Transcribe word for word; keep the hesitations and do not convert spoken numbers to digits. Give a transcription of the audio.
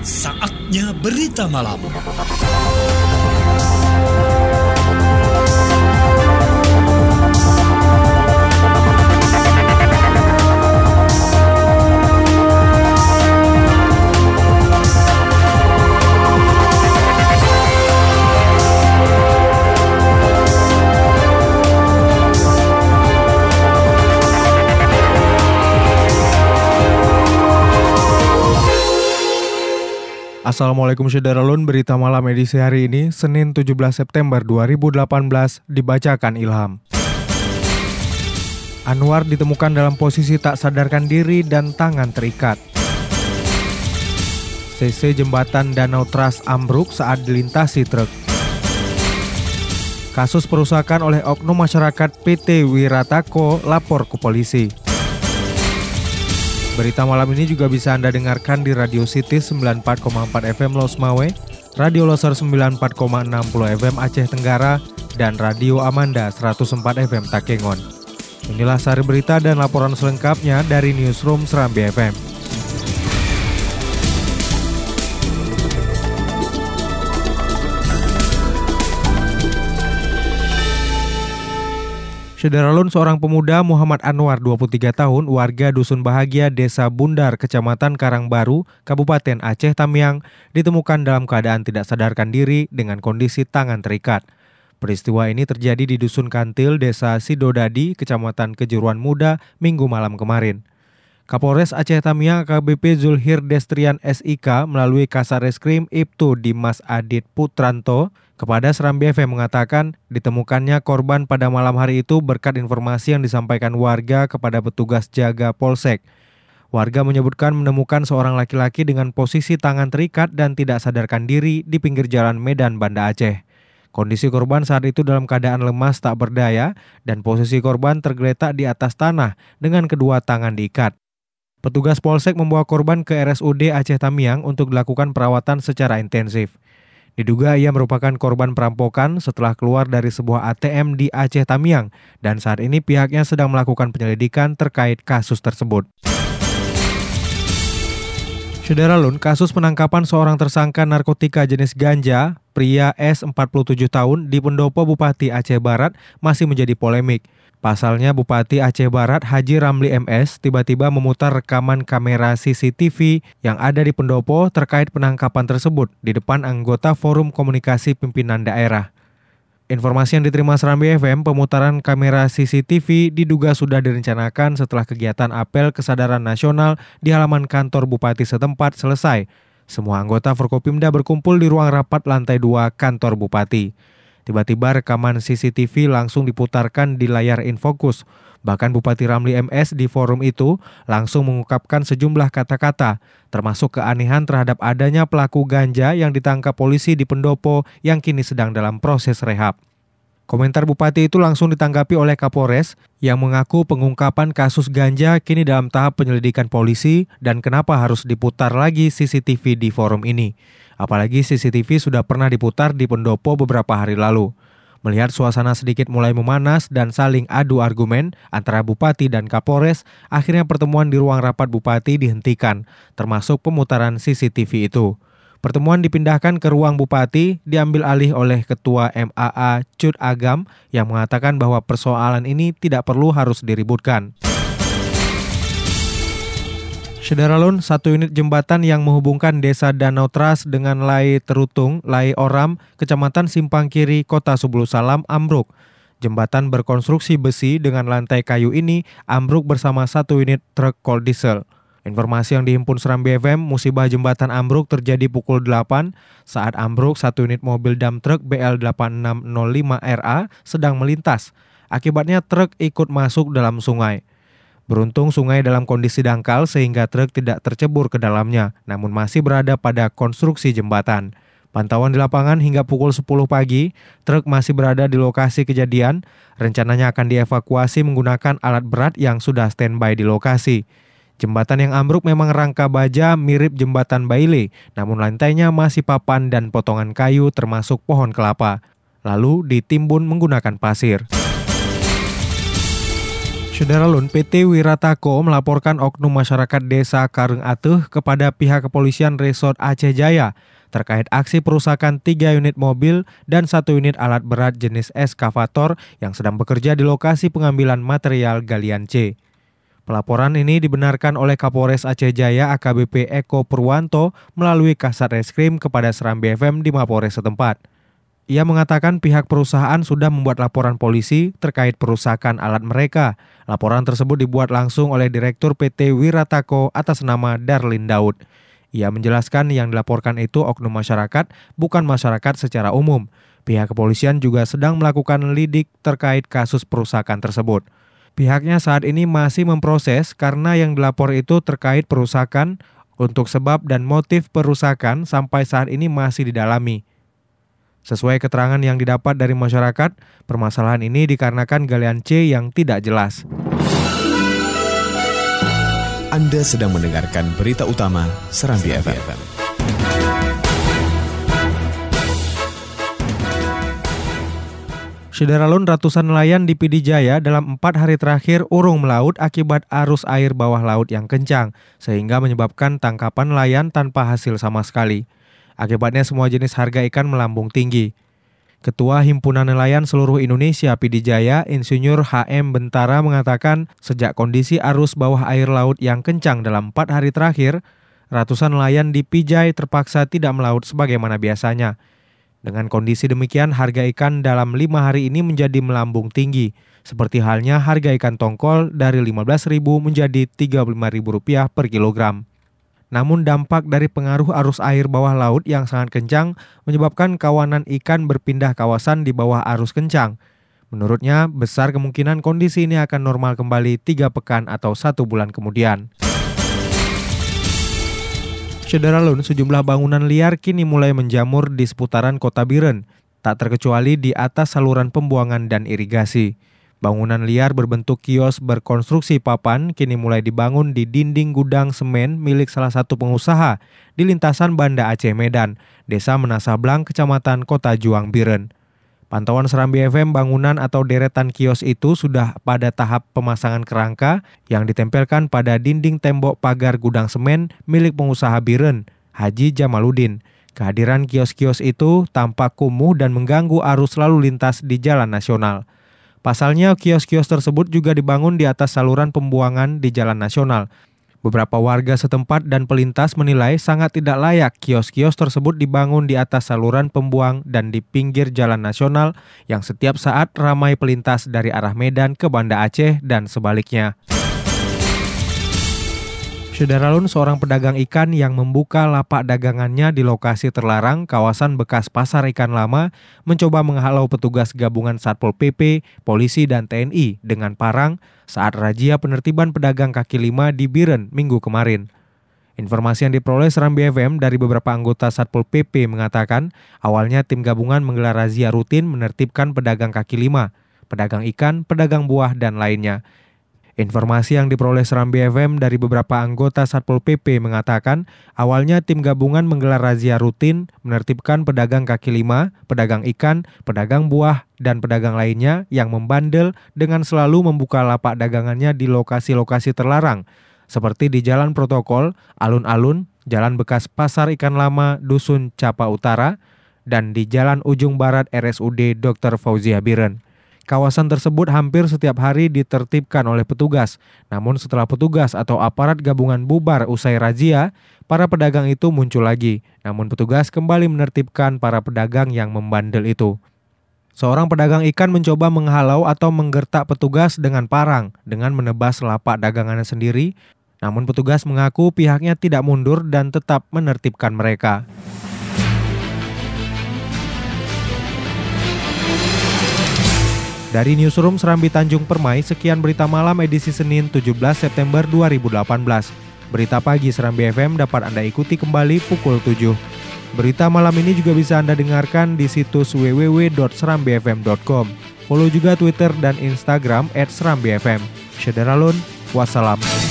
Saatnya berita malam. Assalamualaikum Syederalun, berita malam edisi hari ini, Senin tujuh belas September dua ribu delapan belas, dibacakan Ilham. Anwar ditemukan dalam posisi tak sadarkan diri dan tangan terikat. C C jembatan Danau Tras ambruk saat dilintasi truk. Kasus perusakan oleh oknum masyarakat P T Wiratako lapor ke polisi. Berita malam ini juga bisa Anda dengarkan di Radio City sembilan puluh empat koma empat F M Los Mawe, Radio Loser sembilan puluh empat koma enam F M Aceh Tenggara, dan Radio Amanda seratus empat F M Takengon. Inilah sari berita dan laporan selengkapnya dari Newsroom Serambi F M. Syederalun, seorang pemuda Muhammad Anwar, dua puluh tiga tahun, warga Dusun Bahagia, Desa Bundar, Kecamatan Karangbaru, Kabupaten Aceh Tamiang, ditemukan dalam keadaan tidak sadarkan diri dengan kondisi tangan terikat. Peristiwa ini terjadi di Dusun Kantil, Desa Sidodadi, Kecamatan Kejuruan Muda, Minggu malam kemarin. Kapolres Aceh Tamiang A K B P Zulhir Destrian S I K melalui Kasareskrim Ibtu Dimas Adit Putranto kepada Serambi F M mengatakan ditemukannya korban pada malam hari itu berkat informasi yang disampaikan warga kepada petugas jaga Polsek. Warga menyebutkan menemukan seorang laki-laki dengan posisi tangan terikat dan tidak sadarkan diri di pinggir jalan Medan Banda Aceh. Kondisi korban saat itu dalam keadaan lemas tak berdaya dan posisi korban tergeletak di atas tanah dengan kedua tangan diikat. Petugas Polsek membawa korban ke R S U D Aceh Tamiang untuk dilakukan perawatan secara intensif. Diduga ia merupakan korban perampokan setelah keluar dari sebuah A T M di Aceh Tamiang dan saat ini pihaknya sedang melakukan penyelidikan terkait kasus tersebut. Syederalun, kasus penangkapan seorang tersangka narkotika jenis ganja, pria S empat puluh tujuh tahun di Pendopo Bupati Aceh Barat masih menjadi polemik. Pasalnya Bupati Aceh Barat Haji Ramli M S tiba-tiba memutar rekaman kamera C C T V yang ada di Pendopo terkait penangkapan tersebut di depan anggota Forum Komunikasi Pimpinan Daerah. Informasi yang diterima Serambi F M, pemutaran kamera C C T V diduga sudah direncanakan setelah kegiatan apel kesadaran nasional di halaman kantor Bupati setempat selesai. Semua anggota Forkopimda berkumpul di ruang rapat lantai dua kantor Bupati. Tiba-tiba rekaman C C T V langsung diputarkan di layar Infocus. Bahkan Bupati Ramli M S di forum itu langsung mengungkapkan sejumlah kata-kata, termasuk keanehan terhadap adanya pelaku ganja yang ditangkap polisi di Pendopo yang kini sedang dalam proses rehab. Komentar Bupati itu langsung ditanggapi oleh Kapolres yang mengaku pengungkapan kasus ganja kini dalam tahap penyelidikan polisi dan kenapa harus diputar lagi C C T V di forum ini. Apalagi C C T V sudah pernah diputar di Pendopo beberapa hari lalu. Melihat suasana sedikit mulai memanas dan saling adu argumen antara Bupati dan Kapolres, akhirnya pertemuan di ruang rapat Bupati dihentikan, termasuk pemutaran C C T V itu. Pertemuan dipindahkan ke ruang Bupati, diambil alih oleh Ketua M A A Cud Agam yang mengatakan bahwa persoalan ini tidak perlu harus diributkan. Syederalun, satu unit jembatan yang menghubungkan Desa Danau Tras dengan Lai Terutung, Lai Oram, Kecamatan Simpang Kiri, Kota Subulu Salam, ambruk. Jembatan berkonstruksi besi dengan lantai kayu ini ambruk bersama satu unit truk kol diesel. Informasi yang dihimpun Serambi F M, musibah jembatan ambruk terjadi pukul delapan. Saat ambruk, satu unit mobil dump truk B L delapan enam nol lima R A sedang melintas. Akibatnya truk ikut masuk dalam sungai. Beruntung sungai dalam kondisi dangkal sehingga truk tidak tercebur ke dalamnya, namun masih berada pada konstruksi jembatan. Pantauan di lapangan hingga pukul sepuluh pagi, truk masih berada di lokasi kejadian. Rencananya akan dievakuasi menggunakan alat berat yang sudah standby di lokasi. Jembatan yang ambruk memang rangka baja mirip jembatan Baile, namun lantainya masih papan dan potongan kayu termasuk pohon kelapa. Lalu ditimbun menggunakan pasir. Syederalun, P T Wiratako melaporkan oknum masyarakat desa Kareng Ateuh kepada pihak kepolisian Resort Aceh Jaya terkait aksi perusakan tiga unit mobil dan satu unit alat berat jenis eskavator yang sedang bekerja di lokasi pengambilan material galian C. Pelaporan ini dibenarkan oleh Kapolres Aceh Jaya A K B P Eko Purwanto melalui Kasat Reskrim kepada Serambi F M di Mapolres setempat. Ia mengatakan pihak perusahaan sudah membuat laporan polisi terkait perusakan alat mereka. Laporan tersebut dibuat langsung oleh Direktur P T Wiratako atas nama Darlin Daud. Ia menjelaskan yang dilaporkan itu oknum masyarakat, bukan masyarakat secara umum. Pihak kepolisian juga sedang melakukan lidik terkait kasus perusakan tersebut. Pihaknya saat ini masih memproses karena yang dilapor itu terkait perusakan, untuk sebab dan motif perusakan sampai saat ini masih didalami. Sesuai keterangan yang didapat dari masyarakat, permasalahan ini dikarenakan galian C yang tidak jelas. Anda sedang mendengarkan berita utama Serambi F M. Syederalun, ratusan nelayan di P D Jaya dalam empat hari terakhir urung melaut akibat arus air bawah laut yang kencang, sehingga menyebabkan tangkapan nelayan tanpa hasil sama sekali. Akibatnya semua jenis harga ikan melambung tinggi. Ketua Himpunan Nelayan Seluruh Indonesia P D Jaya, Insinyur H M Bentara mengatakan sejak kondisi arus bawah air laut yang kencang dalam empat hari terakhir, ratusan nelayan di P J terpaksa tidak melaut sebagaimana biasanya. Dengan kondisi demikian, harga ikan dalam lima hari ini menjadi melambung tinggi. Seperti halnya harga ikan tongkol dari lima belas ribu menjadi tiga puluh lima ribu rupiah per kilogram. Namun dampak dari pengaruh arus air bawah laut yang sangat kencang menyebabkan kawanan ikan berpindah kawasan di bawah arus kencang. Menurutnya, besar kemungkinan kondisi ini akan normal kembali tiga pekan atau satu bulan kemudian. Syederalun, sejumlah bangunan liar kini mulai menjamur di seputaran Kota Biren, tak terkecuali di atas saluran pembuangan dan irigasi. Bangunan liar berbentuk kios berkonstruksi papan kini mulai dibangun di dinding gudang semen milik salah satu pengusaha di lintasan Banda Aceh Medan, Desa Menasablang, Kecamatan Kota Juang Biren. Pantauan Serambi F M, bangunan atau deretan kios itu sudah pada tahap pemasangan kerangka yang ditempelkan pada dinding tembok pagar gudang semen milik pengusaha Biren, Haji Jamaludin. Kehadiran kios-kios itu tampak kumuh dan mengganggu arus lalu lintas di jalan nasional. Pasalnya, kios-kios tersebut juga dibangun di atas saluran pembuangan di jalan nasional. Beberapa warga setempat dan pelintas menilai sangat tidak layak kios-kios tersebut dibangun di atas saluran pembuang dan di pinggir jalan nasional yang setiap saat ramai pelintas dari arah Medan ke Banda Aceh dan sebaliknya. Syederalun, seorang pedagang ikan yang membuka lapak dagangannya di lokasi terlarang kawasan bekas pasar ikan lama mencoba menghalau petugas gabungan Satpol P P, polisi dan T N I dengan parang saat razia penertiban pedagang kaki lima di Biren minggu kemarin. Informasi yang diperoleh Serambi F M dari beberapa anggota Satpol P P mengatakan awalnya tim gabungan menggelar razia rutin menertibkan pedagang kaki lima, pedagang ikan, pedagang buah dan lainnya. Informasi yang diperoleh Serambi F M dari beberapa anggota Satpol P P mengatakan awalnya tim gabungan menggelar razia rutin menertibkan pedagang kaki lima, pedagang ikan, pedagang buah, dan pedagang lainnya yang membandel dengan selalu membuka lapak dagangannya di lokasi-lokasi terlarang seperti di Jalan Protokol, Alun-Alun, Jalan Bekas Pasar Ikan Lama, Dusun Capa Utara, dan di Jalan Ujung Barat R S U D Dokter Fauzia Biren. Kawasan tersebut hampir setiap hari ditertibkan oleh petugas. Namun setelah petugas atau aparat gabungan bubar usai razia, para pedagang itu muncul lagi. Namun petugas kembali menertibkan para pedagang yang membandel itu. Seorang pedagang ikan mencoba menghalau atau menggertak petugas dengan parang dengan menebas lapak dagangannya sendiri. Namun petugas mengaku pihaknya tidak mundur dan tetap menertibkan mereka. Dari Newsroom Serambi Tanjung Permai, sekian berita malam edisi Senin tujuh belas September dua ribu delapan belas. Berita pagi Serambi F M dapat Anda ikuti kembali pukul tujuh. Berita malam ini juga bisa Anda dengarkan di situs w w w dot serambi f m dot com. Follow juga Twitter dan Instagram at serambi f m. Syederalun, wassalam.